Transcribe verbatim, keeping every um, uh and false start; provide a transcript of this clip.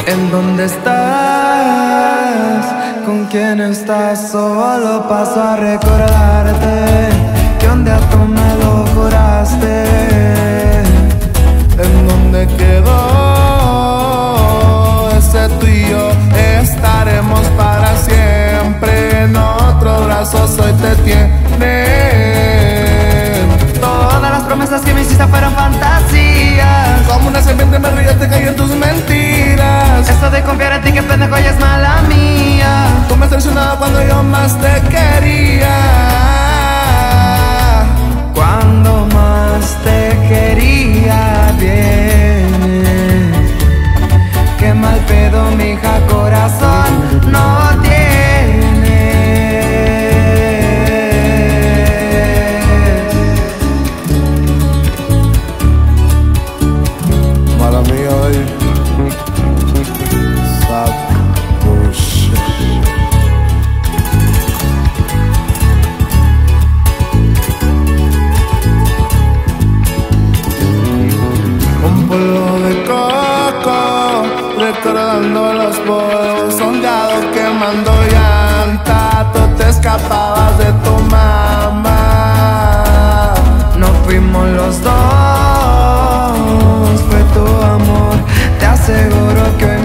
¿En dónde estás? ¿Con quién estás? Solo paso a recordarte que un día tú me lo juraste. ¿En dónde quedó ese tú y yo? Estaremos para siempre. En otros brazos hoy te tienen. Todas las promesas que me hiciste fueron fantasías. Como una serpiente me río, te caí en tus mentiras. Eso de confiar en ti, que pendejo, ya es mala mía. Tú me has traicionado cuando yo más te quería. Cuando más te quería bien. Qué mal pedo, mija, corazón no tiene. Mala mía, baby. Sad bullshit. Un polvo de coco, recordando los polvos songados, quemando llanta. Tú te escapabas de tu mamá. No fuimos los dos, fue tu amor. Te aseguro que